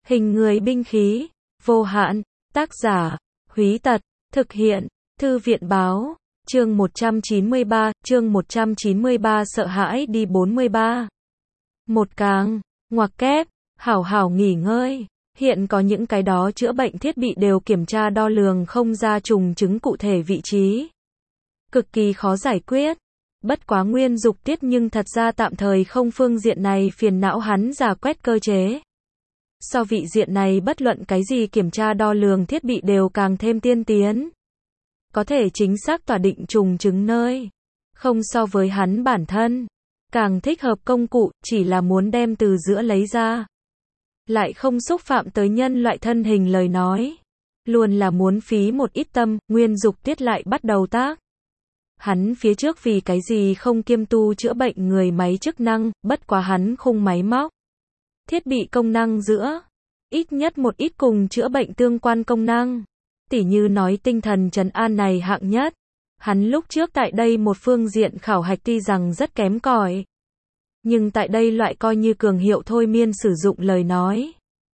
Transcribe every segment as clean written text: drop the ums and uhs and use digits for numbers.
Hình người binh khí, vô hạn, tác giả, Húy Tật, thực hiện, Thư viện báo, chương 193 sợ hãi đi 43. Một càng, ngoặc kép, hảo hảo nghỉ ngơi. Hiện có những cái đó chữa bệnh thiết bị đều kiểm tra đo lường không ra trùng chứng cụ thể vị trí. Cực kỳ khó giải quyết. Bất quá Nguyên Dục Tiết nhưng thật ra tạm thời không phương diện này phiền não hắn rà quét cơ chế. So vị diện này bất luận cái gì kiểm tra đo lường thiết bị đều càng thêm tiên tiến. Có thể chính xác tỏa định trùng chứng nơi. Không so với hắn bản thân. Càng thích hợp công cụ, chỉ là muốn đem từ giữa lấy ra. Lại không xúc phạm tới nhân loại thân hình lời nói. Luôn là muốn phí một ít tâm, Nguyên Dục Tiết lại bắt đầu tác. Hắn phía trước vì cái gì không kiêm tu chữa bệnh người máy chức năng, bất quá hắn khung máy móc. Thiết bị công năng giữa, ít nhất một ít cùng chữa bệnh tương quan công năng. Tỉ như nói tinh thần trấn an này hạng nhất. Hắn lúc trước tại đây một phương diện khảo hạch tuy rằng rất kém cỏi. Nhưng tại đây loại coi như cường hiệu thôi miên sử dụng lời nói.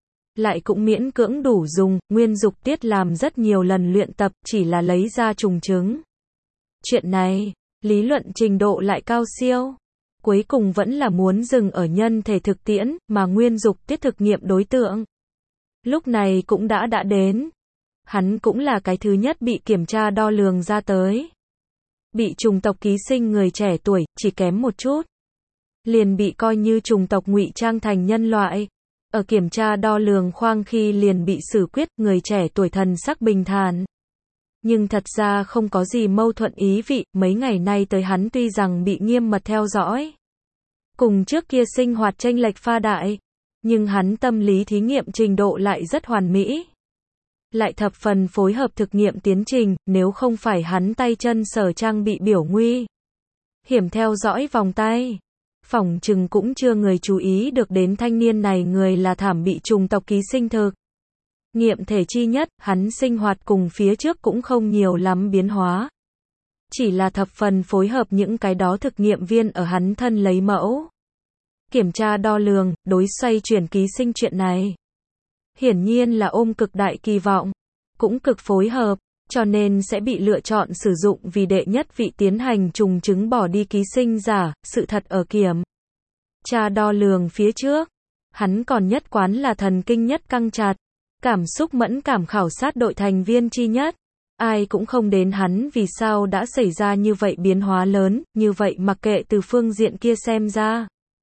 Lại cũng miễn cưỡng đủ dùng, Nguyên Dục Tiết làm rất nhiều lần luyện tập chỉ là lấy ra trùng chứng. Chuyện này, lý luận trình độ lại cao siêu. Cuối cùng vẫn là muốn dừng ở nhân thể thực tiễn, mà Nguyên Dục Tiết thực nghiệm đối tượng. Lúc này cũng đã đến. Hắn cũng là cái thứ nhất bị kiểm tra đo lường ra tới. Bị chủng tộc ký sinh người trẻ tuổi, chỉ kém một chút. Liền bị coi như chủng tộc ngụy trang thành nhân loại. Ở kiểm tra đo lường khoang khi liền bị xử quyết, người trẻ tuổi thần sắc bình thản. Nhưng thật ra không có gì mâu thuẫn ý vị, mấy ngày nay tới hắn tuy rằng bị nghiêm mật theo dõi. Cùng trước kia sinh hoạt chênh lệch pha đại. Nhưng hắn tâm lý thí nghiệm trình độ lại rất hoàn mỹ. Lại thập phần phối hợp thực nghiệm tiến trình, nếu không phải hắn tay chân sở trang bị biểu nguy hiểm theo dõi vòng tay. Phỏng chừng cũng chưa người chú ý được đến thanh niên này người là thảm bị chủng tộc ký sinh thực. Nghiệm thể chi nhất, hắn sinh hoạt cùng phía trước cũng không nhiều lắm biến hóa. Chỉ là thập phần phối hợp những cái đó thực nghiệm viên ở hắn thân lấy mẫu. Kiểm tra đo lường, đối xoay chuyển ký sinh chuyện này. Hiển nhiên là ôm cực đại kỳ vọng, cũng cực phối hợp, cho nên sẽ bị lựa chọn sử dụng vì đệ nhất vị tiến hành trùng chứng bỏ đi ký sinh giả, sự thật ở kiểm tra đo lường phía trước. Hắn còn nhất quán là thần kinh nhất căng chặt, cảm xúc mẫn cảm khảo sát đội thành viên chi nhất. Ai cũng không đến hắn vì sao đã xảy ra như vậy biến hóa lớn, như vậy mặc kệ từ phương diện kia xem ra.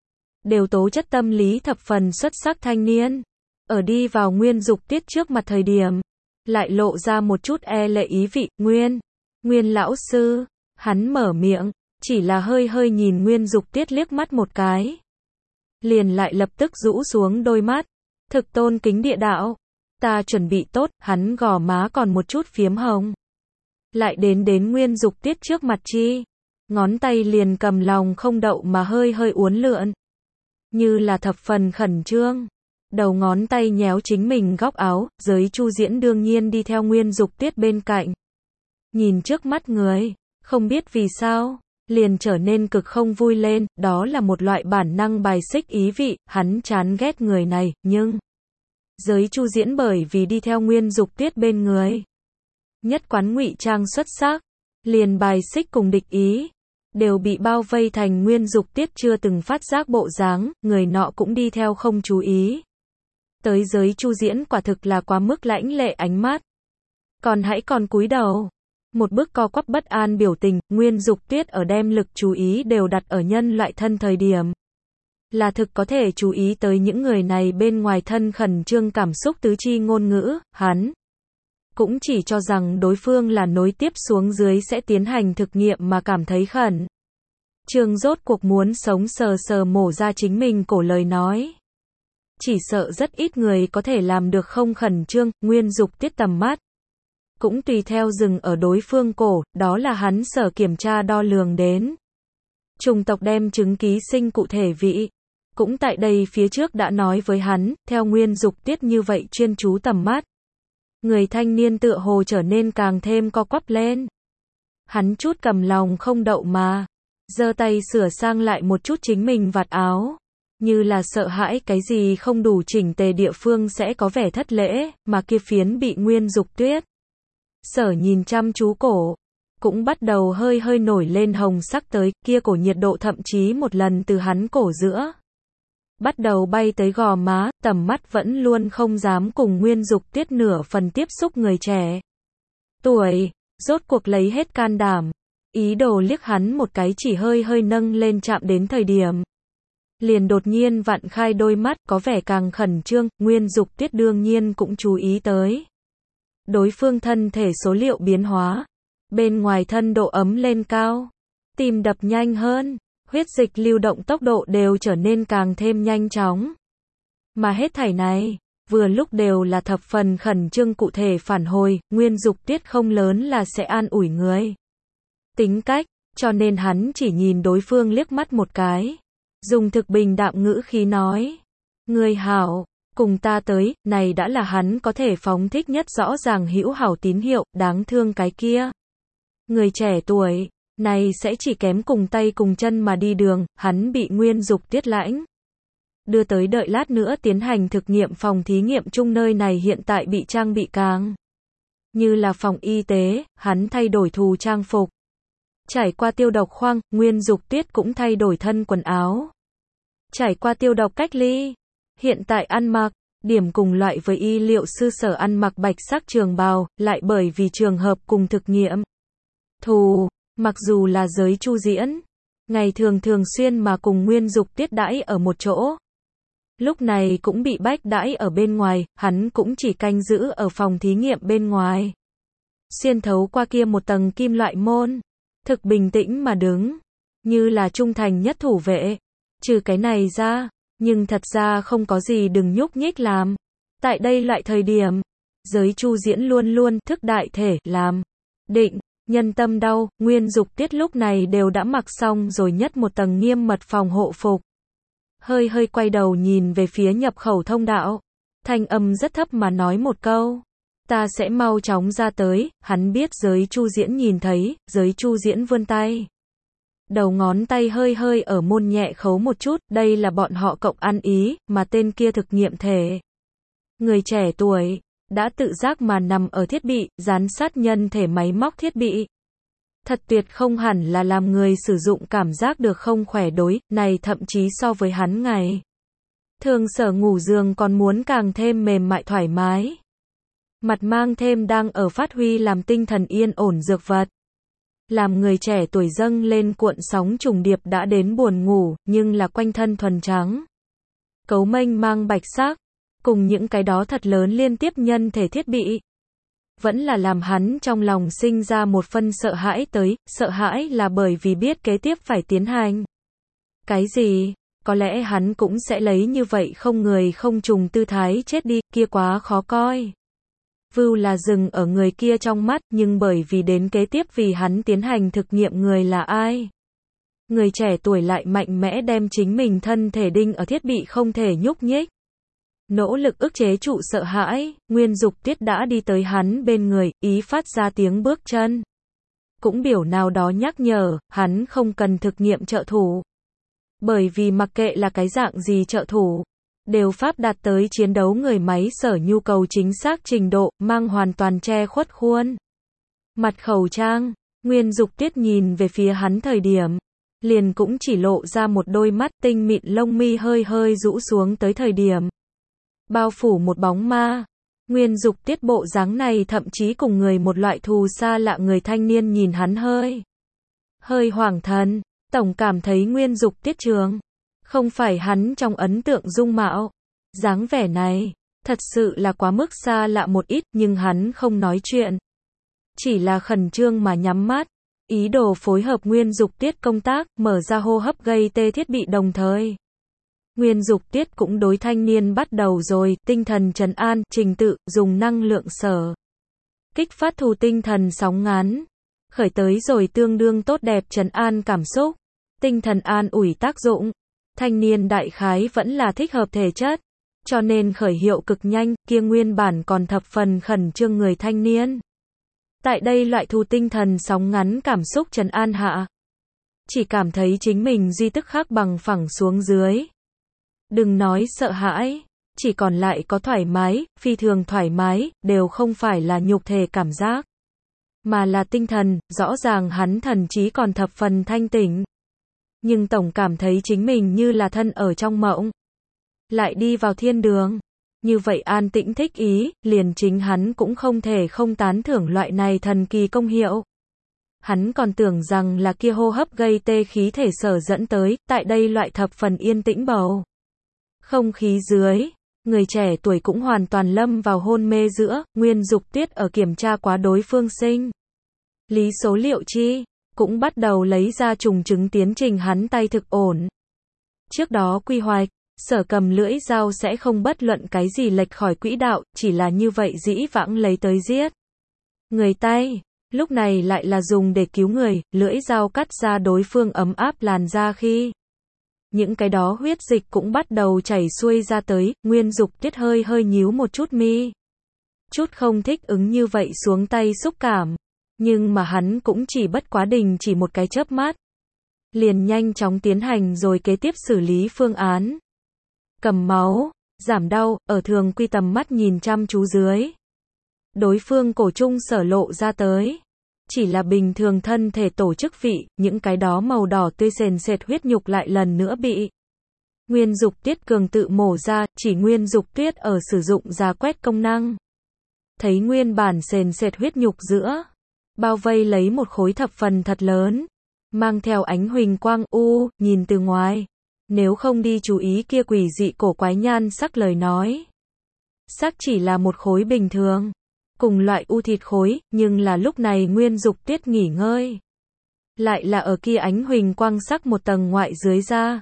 Đều tố chất tâm lý thập phần xuất sắc thanh niên. Ở đi vào Nguyên Dục Tiết trước mặt thời điểm, lại lộ ra một chút e lệ ý vị, Nguyên lão sư, hắn mở miệng, chỉ là hơi hơi nhìn Nguyên Dục Tiết liếc mắt một cái. Liền lại lập tức rũ xuống đôi mắt, thực tôn kính địa đạo, ta chuẩn bị tốt, hắn gò má còn một chút phiếm hồng. Lại đến Nguyên Dục Tiết trước mặt chi, ngón tay liền cầm lòng không đậu mà hơi hơi uốn lượn, như là thập phần khẩn trương. Đầu ngón tay nhéo chính mình góc áo, Giới Chu Diễn đương nhiên đi theo Nguyên Dục Tiết bên cạnh. Nhìn trước mắt người, không biết vì sao, liền trở nên cực không vui lên, đó là một loại bản năng bài xích ý vị, hắn chán ghét người này, nhưng Giới Chu Diễn bởi vì đi theo Nguyên Dục Tiết bên người, nhất quán ngụy trang xuất sắc, liền bài xích cùng địch ý, đều bị bao vây thành Nguyên Dục Tiết chưa từng phát giác bộ dáng, người nọ cũng đi theo không chú ý. Tới Giới Chu Diễn quả thực là quá mức lãnh lệ ánh mắt. Còn cúi đầu. Một bức co quắp bất an biểu tình, Nguyên Dục Tiết ở đem lực chú ý đều đặt ở nhân loại thân thời điểm. Là thực có thể chú ý tới những người này bên ngoài thân khẩn trương cảm xúc tứ chi ngôn ngữ, hắn cũng chỉ cho rằng đối phương là nối tiếp xuống dưới sẽ tiến hành thực nghiệm mà cảm thấy khẩn trương rốt cuộc muốn sống sờ sờ mổ ra chính mình cổ lời nói. Chỉ sợ rất ít người có thể làm được không khẩn trương, Nguyên Dục Tiết tầm mắt cũng tùy theo dừng ở đối phương cổ, đó là hắn sở kiểm tra đo lường đến. Chủng tộc đem chứng ký sinh cụ thể vị, cũng tại đây phía trước đã nói với hắn, theo Nguyên Dục Tiết như vậy chuyên chú tầm mắt. Người thanh niên tựa hồ trở nên càng thêm co quắp lên. Hắn chút cầm lòng không đậu mà, giơ tay sửa sang lại một chút chính mình vạt áo. như là sợ hãi cái gì không đủ chỉnh tề địa phương sẽ có vẻ thất lễ, mà kia phiến bị Nguyên Dục Tuyết Sở nhìn chăm chú cổ, cũng bắt đầu hơi hơi nổi lên hồng sắc tới, kia cổ nhiệt độ thậm chí một lần từ hắn cổ giữa bắt đầu bay tới gò má, tầm mắt vẫn luôn không dám cùng Nguyên Dục Tuyết nửa phần tiếp xúc người trẻ tuổi, rốt cuộc lấy hết can đảm, ý đồ liếc hắn một cái chỉ hơi hơi nâng lên chạm đến thời điểm. Liền đột nhiên vặn khai đôi mắt, có vẻ càng khẩn trương, Nguyên Dục Tuyết đương nhiên cũng chú ý tới. Đối phương thân thể số liệu biến hóa, bên ngoài thân độ ấm lên cao, tim đập nhanh hơn, huyết dịch lưu động tốc độ đều trở nên càng thêm nhanh chóng. Mà hết thảy này, vừa lúc đều là thập phần khẩn trương cụ thể phản hồi, Nguyên Dục Tuyết không lớn là sẽ an ủi người. Tính cách, cho nên hắn chỉ nhìn đối phương liếc mắt một cái. Dùng thực bình đạm ngữ khí nói. Người hảo, cùng ta tới, này đã là hắn có thể phóng thích nhất rõ ràng hữu hảo tín hiệu, đáng thương cái kia. Người trẻ tuổi, này sẽ chỉ kém cùng tay cùng chân mà đi đường, hắn bị Nguyên Dục Tuyết lãnh đưa tới đợi lát nữa tiến hành thực nghiệm phòng thí nghiệm chung, nơi này hiện tại bị trang bị càng như là phòng y tế, hắn thay đổi thù trang phục. Trải qua tiêu độc khoang, Nguyên Dục Tuyết cũng thay đổi thân quần áo. Trải qua tiêu độc cách ly, hiện tại ăn mặc, điểm cùng loại với y liệu sư Sở ăn mặc bạch sắc trường bào, lại bởi vì trường hợp cùng thực nghiệm thù, mặc dù là giới chu diễn, ngày thường thường xuyên mà cùng Nguyên Dục Tuyết đãi ở một chỗ. Lúc này cũng bị bách đãi ở bên ngoài, hắn cũng chỉ canh giữ ở phòng thí nghiệm bên ngoài. Xuyên thấu qua kia một tầng kim loại môn, thực bình tĩnh mà đứng, như là trung thành nhất thủ vệ. Trừ cái này ra, nhưng thật ra không có gì đừng nhúc nhích làm. Tại đây loại thời điểm, giới chu diễn luôn luôn thức đại thể làm định, nhân tâm đau, Nguyên Dục Tuyết lúc này đều đã mặc xong rồi nhất một tầng nghiêm mật phòng hộ phục. Hơi hơi quay đầu nhìn về phía nhập khẩu thông đạo, thanh âm rất thấp mà nói một câu. Ta sẽ mau chóng ra tới, hắn biết giới chu diễn nhìn thấy, giới chu diễn vươn tay. Đầu ngón tay hơi hơi ở môn nhẹ khấu một chút, đây là bọn họ cộng ăn ý, mà tên kia thực nghiệm thể. Người trẻ tuổi, đã tự giác mà nằm ở thiết bị, giám sát nhân thể máy móc thiết bị. Thật tuyệt không hẳn là làm người sử dụng cảm giác được không khỏe đối, này thậm chí so với hắn ngày thường sở ngủ giường còn muốn càng thêm mềm mại thoải mái. Mặt mang thêm đang ở phát huy làm tinh thần yên ổn dược vật. Làm người trẻ tuổi dâng lên cuộn sóng trùng điệp đã đến buồn ngủ, nhưng là quanh thân thuần trắng. Cấu mênh mang bạch sắc, cùng những cái đó thật lớn liên tiếp nhân thể thiết bị. Vẫn là làm hắn trong lòng sinh ra một phân sợ hãi tới, sợ hãi là bởi vì biết kế tiếp phải tiến hành. Cái gì? Có lẽ hắn cũng sẽ lấy như vậy không người không trùng tư thái chết đi, kia quá khó coi. Vưu là dừng ở người kia trong mắt, nhưng bởi vì đến kế tiếp vì hắn tiến hành thực nghiệm người là ai. Người trẻ tuổi lại mạnh mẽ đem chính mình thân thể đinh ở thiết bị không thể nhúc nhích. Nỗ lực ức chế trụ sợ hãi, Nguyên Dục Tuyết đã đi tới hắn bên người, ý phát ra tiếng bước chân. Cũng biểu nào đó nhắc nhở, hắn không cần thực nghiệm trợ thủ. Bởi vì mặc kệ là cái dạng gì trợ thủ, đều pháp đạt tới chiến đấu người máy sở nhu cầu chính xác trình độ, mang hoàn toàn che khuất khuôn mặt khẩu trang. Nguyên Dục Tuyết nhìn về phía hắn thời điểm, liền cũng chỉ lộ ra một đôi mắt tinh mịn, lông mi hơi hơi rũ xuống tới thời điểm bao phủ một bóng ma. Nguyên Dục Tuyết bộ dáng này thậm chí cùng người một loại thù xa lạ, người thanh niên nhìn hắn hơi hoảng thần, tổng cảm thấy Nguyên Dục Tuyết trường không phải hắn trong ấn tượng dung mạo. Dáng vẻ này, thật sự là quá mức xa lạ một ít, nhưng hắn không nói chuyện. Chỉ là khẩn trương mà nhắm mắt, ý đồ phối hợp Nguyên Dục Tuyết công tác, mở ra hô hấp gây tê thiết bị đồng thời. Nguyên Dục Tuyết cũng đối thanh niên bắt đầu rồi, tinh thần trấn an, trình tự, dùng năng lượng sở kích phát thù tinh thần sóng ngắn. Khởi tới rồi tương đương tốt đẹp trấn an cảm xúc, tinh thần an ủi tác dụng. Thanh niên đại khái vẫn là thích hợp thể chất, cho nên khởi hiệu cực nhanh, kia nguyên bản còn thập phần khẩn trương người thanh niên. Tại đây loại thù tinh thần sóng ngắn cảm xúc trấn an hạ, chỉ cảm thấy chính mình duy tức khắc bằng phẳng xuống dưới. Đừng nói sợ hãi, chỉ còn lại có thoải mái, phi thường thoải mái, đều không phải là nhục thể cảm giác, mà là tinh thần, rõ ràng hắn thần trí còn thập phần thanh tỉnh. Nhưng tổng cảm thấy chính mình như là thân ở trong mộng. Lại đi vào thiên đường. Như vậy an tĩnh thích ý, liền chính hắn cũng không thể không tán thưởng loại này thần kỳ công hiệu. Hắn còn tưởng rằng là kia hô hấp gây tê khí thể sở dẫn tới, tại đây loại thập phần yên tĩnh bầu không khí dưới, người trẻ tuổi cũng hoàn toàn lâm vào hôn mê giữa. Nguyên Dục Tuyết ở kiểm tra quá đối phương sinh lý số liệu chi, cũng bắt đầu lấy ra trùng chứng tiến trình hắn tay thực ổn. Trước đó quy hoạch, Sở Cầm lưỡi dao sẽ không bất luận cái gì lệch khỏi quỹ đạo, chỉ là như vậy dĩ vãng lấy tới giết người tay, lúc này lại là dùng để cứu người. Lưỡi dao cắt ra đối phương ấm áp làn da khi những cái đó huyết dịch cũng bắt đầu chảy xuôi ra tới. Nguyên Dục Tuyết hơi hơi nhíu một chút mi, chút không thích ứng như vậy xuống tay xúc cảm, nhưng mà hắn cũng chỉ bất quá đình chỉ một cái chớp mắt, liền nhanh chóng tiến hành rồi kế tiếp xử lý phương án. Cầm máu, giảm đau, ở Thường Quy tầm mắt nhìn chăm chú dưới, đối phương cổ trung sở lộ ra tới chỉ là bình thường thân thể tổ chức vị, những cái đó màu đỏ tươi sền sệt huyết nhục lại lần nữa bị Nguyên Dục Tuyết cường tự mổ ra. Chỉ Nguyên Dục Tuyết ở sử dụng rà quét công năng, thấy nguyên bản sền sệt huyết nhục giữa bao vây lấy một khối thập phần thật lớn, mang theo ánh huỳnh quang nhìn từ ngoài, nếu không đi chú ý kia quỷ dị cổ quái nhan sắc lời nói, xác chỉ là một khối bình thường, cùng loại thịt khối, nhưng là lúc này Nguyên Dục Tuyết nghỉ ngơi, lại là ở kia ánh huỳnh quang sắc một tầng ngoại dưới da,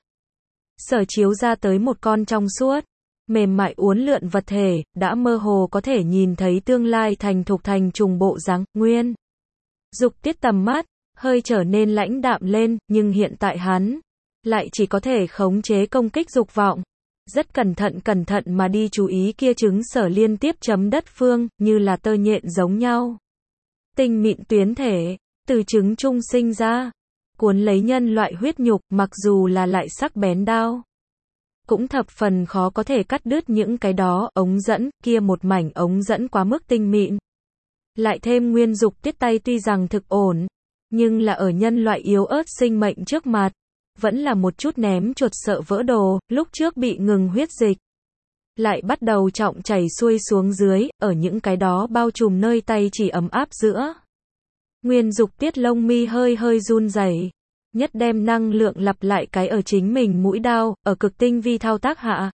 sở chiếu ra tới một con trong suốt, mềm mại uốn lượn vật thể, đã mơ hồ có thể nhìn thấy tương lai thành thục thành trùng bộ dáng. Nguyên Dục Tuyết tầm mắt hơi trở nên lãnh đạm lên, nhưng hiện tại hắn lại chỉ có thể khống chế công kích dục vọng, rất cẩn thận mà đi chú ý kia trứng sở liên tiếp chấm đất phương, như là tơ nhện giống nhau tinh mịn tuyến thể từ trứng trung sinh ra, cuốn lấy nhân loại huyết nhục, mặc dù là lại sắc bén đao, cũng thập phần khó có thể cắt đứt những cái đó. Ống dẫn, kia một mảnh ống dẫn quá mức tinh mịn, lại thêm Nguyên Dục Tuyết tay tuy rằng thực ổn, nhưng là ở nhân loại yếu ớt sinh mệnh trước mặt, vẫn là một chút ném chuột sợ vỡ đồ. Lúc trước bị ngừng huyết dịch, lại bắt đầu trọng chảy xuôi xuống dưới, ở những cái đó bao trùm nơi tay chỉ ấm áp giữa. Nguyên Dục Tuyết lông mi hơi hơi run rẩy, nhất đem năng lượng lặp lại cái ở chính mình mũi đao, ở cực tinh vi thao tác hạ,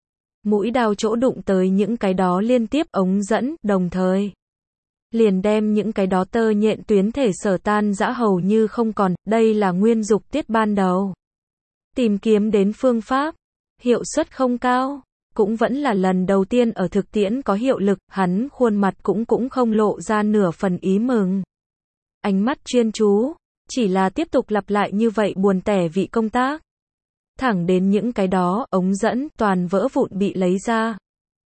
mũi đao chỗ đụng tới những cái đó liên tiếp ống dẫn, đồng thời liền đem những cái đó tơ nhện tuyến thể sở tan rã hầu như không còn. Đây là Nguyên Dục Tuyết ban đầu tìm kiếm đến phương pháp, hiệu suất không cao, cũng vẫn là lần đầu tiên ở thực tiễn có hiệu lực. Hắn khuôn mặt cũng không lộ ra nửa phần ý mừng, ánh mắt chuyên chú, chỉ là tiếp tục lặp lại như vậy buồn tẻ vị công tác, thẳng đến những cái đó ống dẫn toàn vỡ vụn bị lấy ra,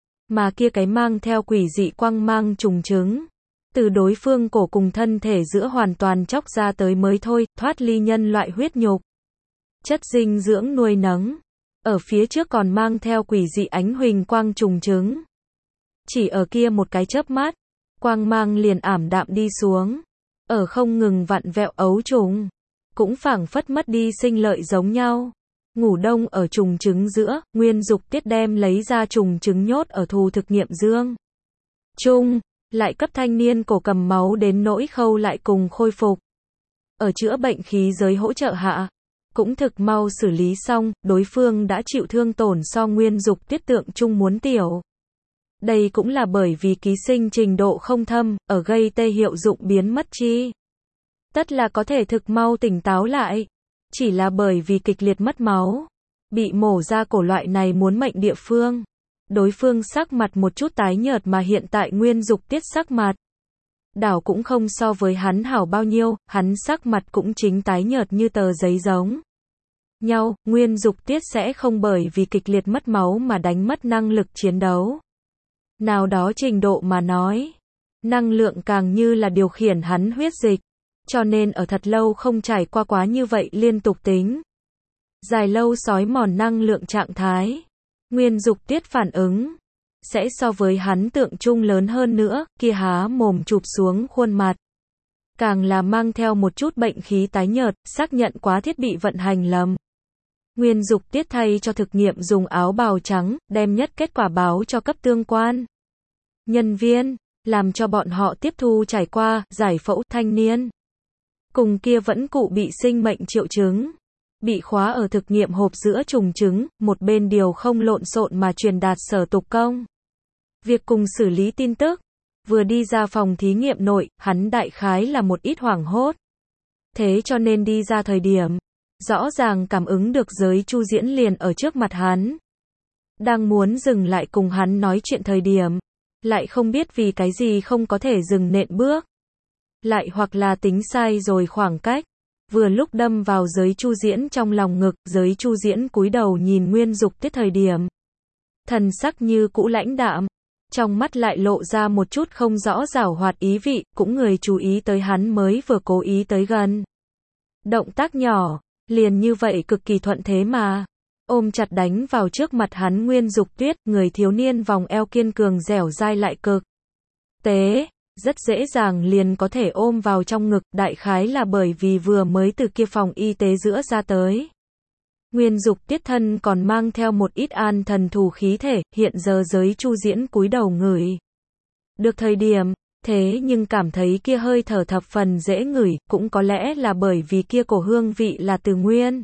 mà kia cái mang theo quỷ dị quang mang trùng trứng từ đối phương cổ cùng thân thể giữa hoàn toàn chóc ra tới mới thôi, thoát ly nhân loại huyết nhục, chất dinh dưỡng nuôi nấng, ở phía trước còn mang theo quỷ dị ánh huỳnh quang trùng trứng. Chỉ ở kia một cái chớp mắt, quang mang liền ảm đạm đi xuống, ở không ngừng vặn vẹo ấu trùng, cũng phảng phất mất đi sinh lợi giống nhau. Ngủ đông ở trùng trứng giữa, Nguyên Dục Tuyết đem lấy ra trùng trứng nhốt ở thù thực nghiệm dương chung, lại cấp thanh niên cổ cầm máu đến nỗi khâu lại cùng khôi phục. Ở chữa bệnh khí giới hỗ trợ hạ, cũng thực mau xử lý xong. Đối phương đã chịu thương tổn so Nguyên Dục Tuyết tượng chung muốn tiểu. Đây cũng là bởi vì ký sinh trình độ không thâm, ở gây tê hiệu dụng biến mất chi, tất là có thể thực mau tỉnh táo lại. Chỉ là bởi vì kịch liệt mất máu, bị mổ ra cổ loại này muốn mệnh địa phương, đối phương sắc mặt một chút tái nhợt, mà hiện tại Nguyên Dục Tuyết sắc mặt đảo cũng không so với hắn hảo bao nhiêu, hắn sắc mặt cũng chính tái nhợt như tờ giấy giống nhau. Nguyên Dục Tuyết sẽ không bởi vì kịch liệt mất máu mà đánh mất năng lực chiến đấu. Nào đó trình độ mà nói, năng lượng càng như là điều khiển hắn huyết dịch, cho nên ở thật lâu không trải qua quá như vậy liên tục tính dài lâu sói mòn năng lượng trạng thái, Nguyên Dục Tiết phản ứng sẽ so với hắn tượng trung lớn hơn nữa, kia há mồm chụp xuống khuôn mặt. Càng là mang theo một chút bệnh khí tái nhợt, xác nhận quá thiết bị vận hành lầm. Nguyên Dục Tiết thay cho thực nghiệm dùng áo bào trắng, đem nhất kết quả báo cho cấp tương quan nhân viên, làm cho bọn họ tiếp thu trải qua, giải phẫu thanh niên. Cùng kia vẫn cụ bị sinh mệnh triệu chứng. Bị khóa ở thực nghiệm hộp giữa trùng trứng, một bên điều không lộn xộn mà truyền đạt sở tục công. Việc cùng xử lý tin tức. Vừa đi ra phòng thí nghiệm nội, hắn đại khái là một ít hoảng hốt. Thế cho nên đi ra thời điểm, rõ ràng cảm ứng được giới Chu Diễn liền ở trước mặt hắn. Đang muốn dừng lại cùng hắn nói chuyện thời điểm, lại không biết vì cái gì không có thể dừng nện bước. Lại hoặc là tính sai rồi khoảng cách. Vừa lúc đâm vào giới Chu Diễn trong lòng ngực, giới Chu Diễn cúi đầu nhìn Nguyên Dục Tiết thời điểm. Thần sắc như cũ lãnh đạm, trong mắt lại lộ ra một chút không rõ giảo hoạt ý vị, cũng người chú ý tới hắn mới vừa cố ý tới gần. Động tác nhỏ, liền như vậy cực kỳ thuận thế mà. Ôm chặt đánh vào trước mặt hắn Nguyên Dục Tiết, người thiếu niên vòng eo kiên cường dẻo dai lại cực tế. Rất dễ dàng liền có thể ôm vào trong ngực, đại khái là bởi vì vừa mới từ kia phòng y tế giữa ra tới. Nguyên Dục Tiết thân còn mang theo một ít an thần thù khí thể, hiện giờ giới Chu Diễn cúi đầu ngửi. Được thời điểm, thế nhưng cảm thấy kia hơi thở thập phần dễ ngửi, cũng có lẽ là bởi vì kia cổ hương vị là từ Nguyên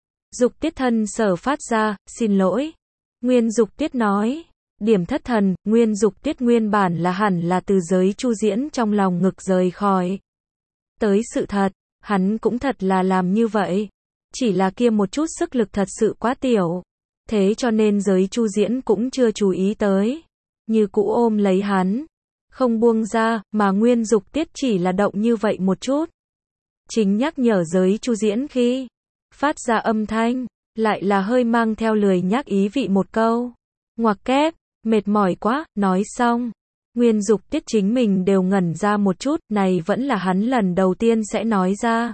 Dục Tiết thân sở phát ra, xin lỗi. Nguyên Dục Tiết nói. Điểm thất thần, Nguyên Dục Tiết nguyên bản là hẳn là từ giới Chu Diễn trong lòng ngực rời khỏi. Tới sự thật, hắn cũng thật là làm như vậy. Chỉ là kia một chút sức lực thật sự quá tiểu. Thế cho nên giới Chu Diễn cũng chưa chú ý tới. Như cũ ôm lấy hắn. Không buông ra, mà Nguyên Dục Tiết chỉ là động như vậy một chút. Chính nhắc nhở giới Chu Diễn khi phát ra âm thanh, lại là hơi mang theo lười nhác ý vị một câu. Ngoặc kép. Mệt mỏi quá, nói xong. Nguyên Dục Tiết chính mình đều ngẩn ra một chút, này vẫn là hắn lần đầu tiên sẽ nói ra.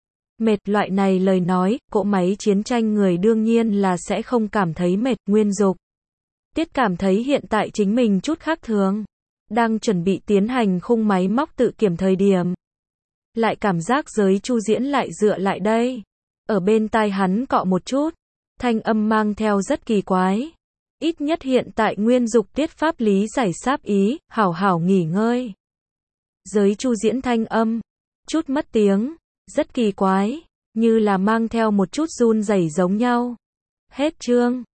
Mệt loại này lời nói, cỗ máy chiến tranh người đương nhiên là sẽ không cảm thấy mệt. Nguyên Dục Tiết cảm thấy hiện tại chính mình chút khác thường. Đang chuẩn bị tiến hành khung máy móc tự kiểm thời điểm. Lại cảm giác giới Chu Diễn lại dựa lại đây. Ở bên tai hắn cọ một chút. Thanh âm mang theo rất kỳ quái. Ít nhất hiện tại Nguyên Dục Tiết pháp lý giải sáp ý, hảo hảo nghỉ ngơi. Giới Chu Diễn thanh âm, chút mất tiếng, rất kỳ quái, như là mang theo một chút run rẩy giống nhau. Hết chương.